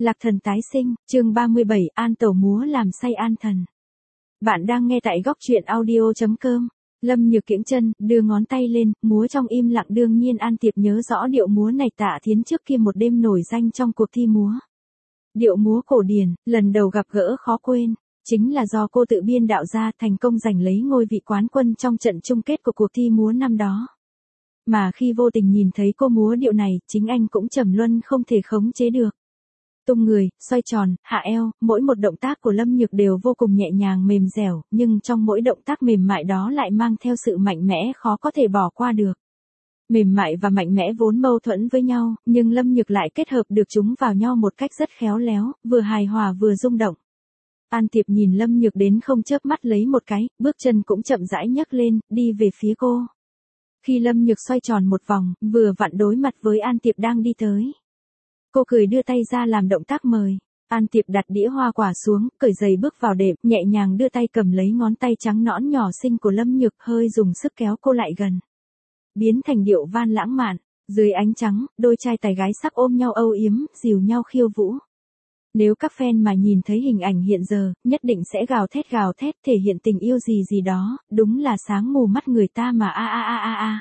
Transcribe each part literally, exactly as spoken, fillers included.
Lạc thần tái sinh, chương ba mươi bảy, An Tẩu múa làm say An Thần. Bạn đang nghe tại góc truyện audio chấm com. Lâm Nhược kiễng chân, đưa ngón tay lên, múa trong im lặng, đương nhiên An Tiệp nhớ rõ điệu múa này Tạ Thiến trước kia một đêm nổi danh trong cuộc thi múa. Điệu múa cổ điển, lần đầu gặp gỡ khó quên, chính là do cô tự biên đạo ra, thành công giành lấy ngôi vị quán quân trong trận chung kết của cuộc thi múa năm đó. Mà khi vô tình nhìn thấy cô múa điệu này, chính anh cũng trầm luân không thể khống chế được. Tung người, xoay tròn, hạ eo, mỗi một động tác của Lâm Nhược đều vô cùng nhẹ nhàng mềm dẻo, nhưng trong mỗi động tác mềm mại đó lại mang theo sự mạnh mẽ khó có thể bỏ qua được. Mềm mại và mạnh mẽ vốn mâu thuẫn với nhau, nhưng Lâm Nhược lại kết hợp được chúng vào nhau một cách rất khéo léo, vừa hài hòa vừa rung động. An Tiệp nhìn Lâm Nhược đến không chớp mắt lấy một cái, bước chân cũng chậm rãi nhấc lên, đi về phía cô. Khi Lâm Nhược xoay tròn một vòng, vừa vặn đối mặt với An Tiệp đang đi tới. Cô cười đưa tay ra làm động tác mời. An Tiệp đặt đĩa hoa quả xuống, cởi giày bước vào đệm, nhẹ nhàng đưa tay cầm lấy ngón tay trắng nõn nhỏ xinh của Lâm Nhược, hơi dùng sức kéo cô lại gần. Biến thành điệu van lãng mạn, dưới ánh trắng, đôi trai tài gái sắp ôm nhau âu yếm, dìu nhau khiêu vũ. Nếu các fan mà nhìn thấy hình ảnh hiện giờ, nhất định sẽ gào thét gào thét thể hiện tình yêu gì gì đó, đúng là sáng mù mắt người ta mà a a a a a.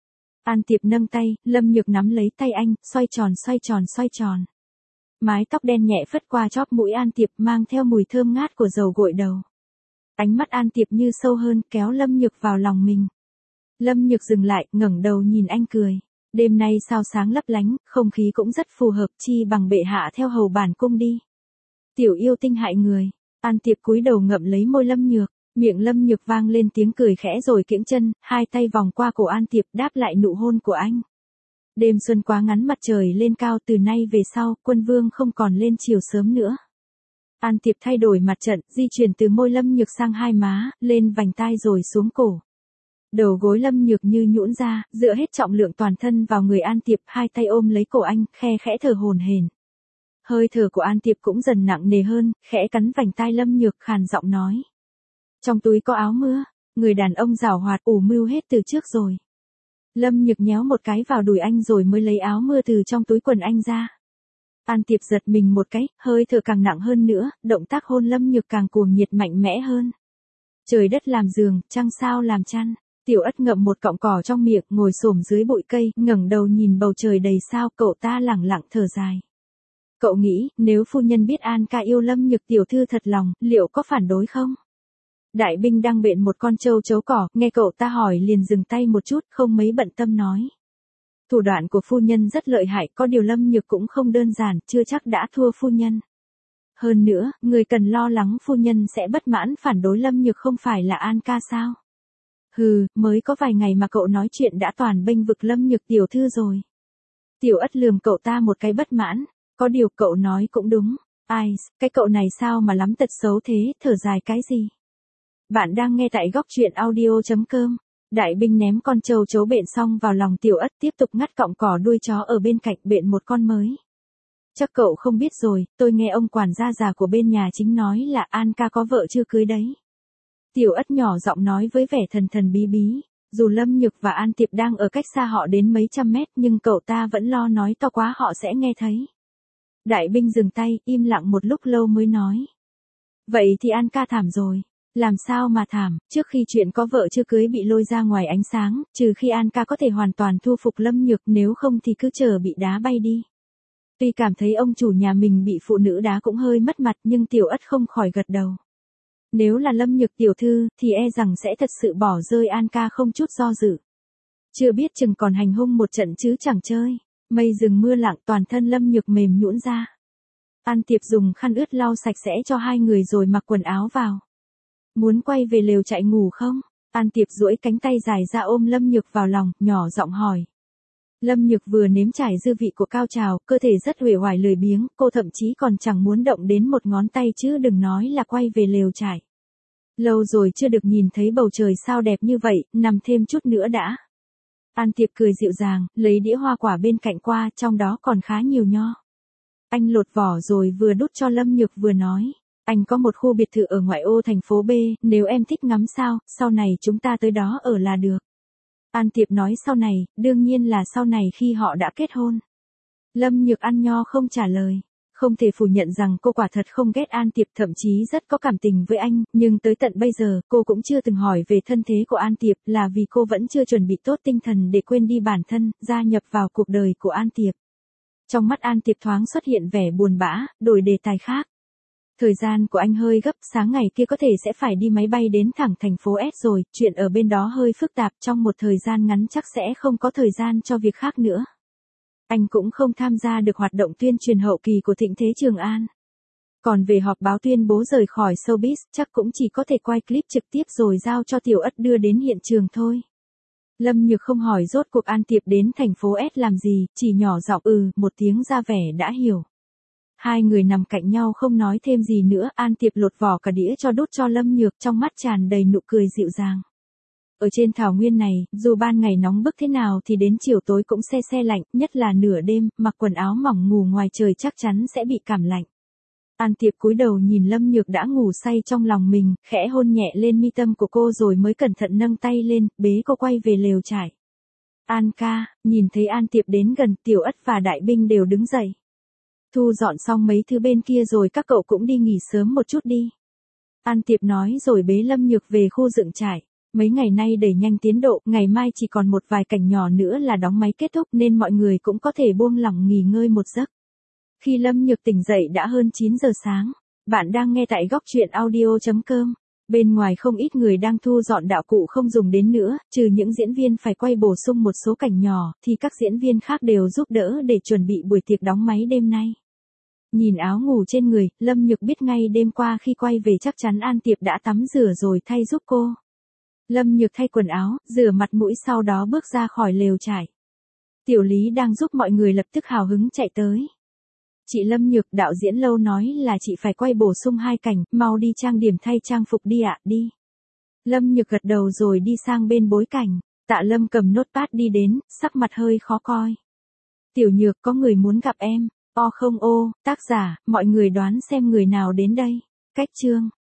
An Tiệp nâng tay, Lâm Nhược nắm lấy tay anh, xoay tròn xoay tròn xoay tròn. Mái tóc đen nhẹ phất qua chóp mũi An Tiệp mang theo mùi thơm ngát của dầu gội đầu. Ánh mắt An Tiệp như sâu hơn kéo Lâm Nhược vào lòng mình. Lâm Nhược dừng lại, ngẩng đầu nhìn anh cười. Đêm nay sao sáng lấp lánh, không khí cũng rất phù hợp, chi bằng bệ hạ theo hầu bản cung đi. Tiểu yêu tinh hại người. An Tiệp cúi đầu ngậm lấy môi Lâm Nhược. Miệng Lâm Nhược vang lên tiếng cười khẽ rồi kiễng chân, hai tay vòng qua cổ An Tiệp đáp lại nụ hôn của anh. Đêm xuân quá ngắn, mặt trời lên cao, từ nay về sau, quân vương không còn lên chiều sớm nữa. An Tiệp thay đổi mặt trận, di chuyển từ môi Lâm Nhược sang hai má, lên vành tai rồi xuống cổ. Đầu gối Lâm Nhược như nhũn ra, dựa hết trọng lượng toàn thân vào người An Tiệp, hai tay ôm lấy cổ anh, khe khẽ thở hổn hển. Hơi thở của An Tiệp cũng dần nặng nề hơn, khẽ cắn vành tai Lâm Nhược, khàn giọng nói. Trong túi có áo mưa, người đàn ông giảo hoạt ủ mưu hết từ trước rồi. Lâm Nhược nhéo một cái vào đùi anh rồi mới lấy áo mưa từ trong túi quần anh ra. An Tiệp giật mình một cái, hơi thở càng nặng hơn nữa, động tác hôn Lâm Nhược càng cuồng nhiệt mạnh mẽ hơn. Trời đất làm giường, trăng sao làm chăn. Tiểu Ất ngậm một cọng cỏ trong miệng, ngồi xổm dưới bụi cây, ngẩng đầu nhìn bầu trời đầy sao, cậu ta lẳng lặng thở dài. Cậu nghĩ, nếu phu nhân biết An ca yêu Lâm Nhược tiểu thư thật lòng, liệu có phản đối không? Đại binh đang bện một con trâu chấu cỏ, nghe cậu ta hỏi liền dừng tay một chút, không mấy bận tâm nói. Thủ đoạn của phu nhân rất lợi hại, có điều Lâm Nhược cũng không đơn giản, chưa chắc đã thua phu nhân. Hơn nữa, người cần lo lắng phu nhân sẽ bất mãn phản đối Lâm Nhược không phải là An ca sao? Hừ, mới có vài ngày mà cậu nói chuyện đã toàn bênh vực Lâm Nhược tiểu thư rồi. Tiểu Ất lườm cậu ta một cái bất mãn, có điều cậu nói cũng đúng. Ai, cái cậu này sao mà lắm tật xấu thế, thở dài cái gì? Bạn đang nghe tại góc truyện audio chấm com. Đại binh ném con trâu chấu bện xong vào lòng Tiểu Ất, tiếp tục ngắt cọng cỏ đuôi chó ở bên cạnh bện một con mới. Chắc cậu không biết rồi, tôi nghe ông quản gia già của bên nhà chính nói là An ca có vợ chưa cưới đấy. Tiểu Ất nhỏ giọng nói với vẻ thần thần bí bí, dù Lâm Nhược và An Tiệp đang ở cách xa họ đến mấy trăm mét nhưng cậu ta vẫn lo nói to quá họ sẽ nghe thấy. Đại binh dừng tay, im lặng một lúc lâu mới nói. Vậy thì An ca thảm rồi. Làm sao mà thảm, trước khi chuyện có vợ chưa cưới bị lôi ra ngoài ánh sáng, trừ khi An ca có thể hoàn toàn thu phục Lâm Nhược, nếu không thì cứ chờ bị đá bay đi. Tuy cảm thấy ông chủ nhà mình bị phụ nữ đá cũng hơi mất mặt nhưng Tiểu Ất không khỏi gật đầu. Nếu là Lâm Nhược tiểu thư thì e rằng sẽ thật sự bỏ rơi An ca không chút do dự. Chưa biết chừng còn hành hung một trận chứ chẳng chơi. Mây rừng mưa lặng, toàn thân Lâm Nhược mềm nhũn ra. An Tiệp dùng khăn ướt lau sạch sẽ cho hai người rồi mặc quần áo vào. Muốn quay về lều trại ngủ không? An Tiệp duỗi cánh tay dài ra ôm Lâm Nhược vào lòng, nhỏ giọng hỏi. Lâm Nhược vừa nếm trải dư vị của cao trào, cơ thể rất uể oải lười biếng, cô thậm chí còn chẳng muốn động đến một ngón tay chứ đừng nói là quay về lều trại. Lâu rồi chưa được nhìn thấy bầu trời sao đẹp như vậy, nằm thêm chút nữa đã. An Tiệp cười dịu dàng, lấy đĩa hoa quả bên cạnh qua, trong đó còn khá nhiều nho. Anh lột vỏ rồi vừa đút cho Lâm Nhược vừa nói. Anh có một khu biệt thự ở ngoại ô thành phố B, nếu em thích ngắm sao, sau này chúng ta tới đó ở là được. An Tiệp nói sau này, đương nhiên là sau này khi họ đã kết hôn. Lâm Nhược ăn nho không trả lời. Không thể phủ nhận rằng cô quả thật không ghét An Tiệp, thậm chí rất có cảm tình với anh, nhưng tới tận bây giờ, cô cũng chưa từng hỏi về thân thế của An Tiệp, là vì cô vẫn chưa chuẩn bị tốt tinh thần để quên đi bản thân, gia nhập vào cuộc đời của An Tiệp. Trong mắt An Tiệp thoáng xuất hiện vẻ buồn bã, đổi đề tài khác. Thời gian của anh hơi gấp, sáng ngày kia có thể sẽ phải đi máy bay đến thẳng thành phố S rồi, chuyện ở bên đó hơi phức tạp, trong một thời gian ngắn chắc sẽ không có thời gian cho việc khác nữa. Anh cũng không tham gia được hoạt động tuyên truyền hậu kỳ của Thịnh Thế Trường An. Còn về họp báo tuyên bố rời khỏi showbiz, chắc cũng chỉ có thể quay clip trực tiếp rồi giao cho Tiểu Ất đưa đến hiện trường thôi. Lâm Nhược không hỏi rốt cuộc An Tiệp đến thành phố S làm gì, chỉ nhỏ giọng ừ, một tiếng ra vẻ đã hiểu. Hai người nằm cạnh nhau không nói thêm gì nữa, An Tiệp lột vỏ cả đĩa cho đút cho Lâm Nhược, trong mắt tràn đầy nụ cười dịu dàng. Ở trên thảo nguyên này, dù ban ngày nóng bức thế nào thì đến chiều tối cũng se se lạnh, nhất là nửa đêm, mặc quần áo mỏng ngủ ngoài trời chắc chắn sẽ bị cảm lạnh. An Tiệp cúi đầu nhìn Lâm Nhược đã ngủ say trong lòng mình, khẽ hôn nhẹ lên mi tâm của cô rồi mới cẩn thận nâng tay lên, bế cô quay về lều trại. An ca, nhìn thấy An Tiệp đến gần, Tiểu Ất và Đại Binh đều đứng dậy. Thu dọn xong mấy thứ bên kia rồi các cậu cũng đi nghỉ sớm một chút đi. An Tiệp nói rồi bế Lâm Nhược về khu dựng trại. Mấy ngày nay đẩy nhanh tiến độ, ngày mai chỉ còn một vài cảnh nhỏ nữa là đóng máy kết thúc nên mọi người cũng có thể buông lỏng nghỉ ngơi một giấc. Khi Lâm Nhược tỉnh dậy đã hơn chín giờ sáng. Bạn đang nghe tại góc truyện audio chấm com. Bên ngoài không ít người đang thu dọn đạo cụ không dùng đến nữa, trừ những diễn viên phải quay bổ sung một số cảnh nhỏ, thì các diễn viên khác đều giúp đỡ để chuẩn bị buổi tiệc đóng máy đêm nay. Nhìn áo ngủ trên người, Lâm Nhược biết ngay đêm qua khi quay về chắc chắn An Tiệp đã tắm rửa rồi thay giúp cô. Lâm Nhược thay quần áo, rửa mặt mũi sau đó bước ra khỏi lều trại. Tiểu Lý đang giúp mọi người lập tức hào hứng chạy tới. Chị Lâm Nhược, đạo diễn Lâu nói là chị phải quay bổ sung hai cảnh, mau đi trang điểm thay trang phục đi ạ, đi. Lâm Nhược gật đầu rồi đi sang bên bối cảnh. Tạ Lâm cầm notepad đi đến, sắc mặt hơi khó coi. Tiểu Nhược, có người muốn gặp em. O không ô, tác giả, mọi người đoán xem người nào đến đây. Cách chương.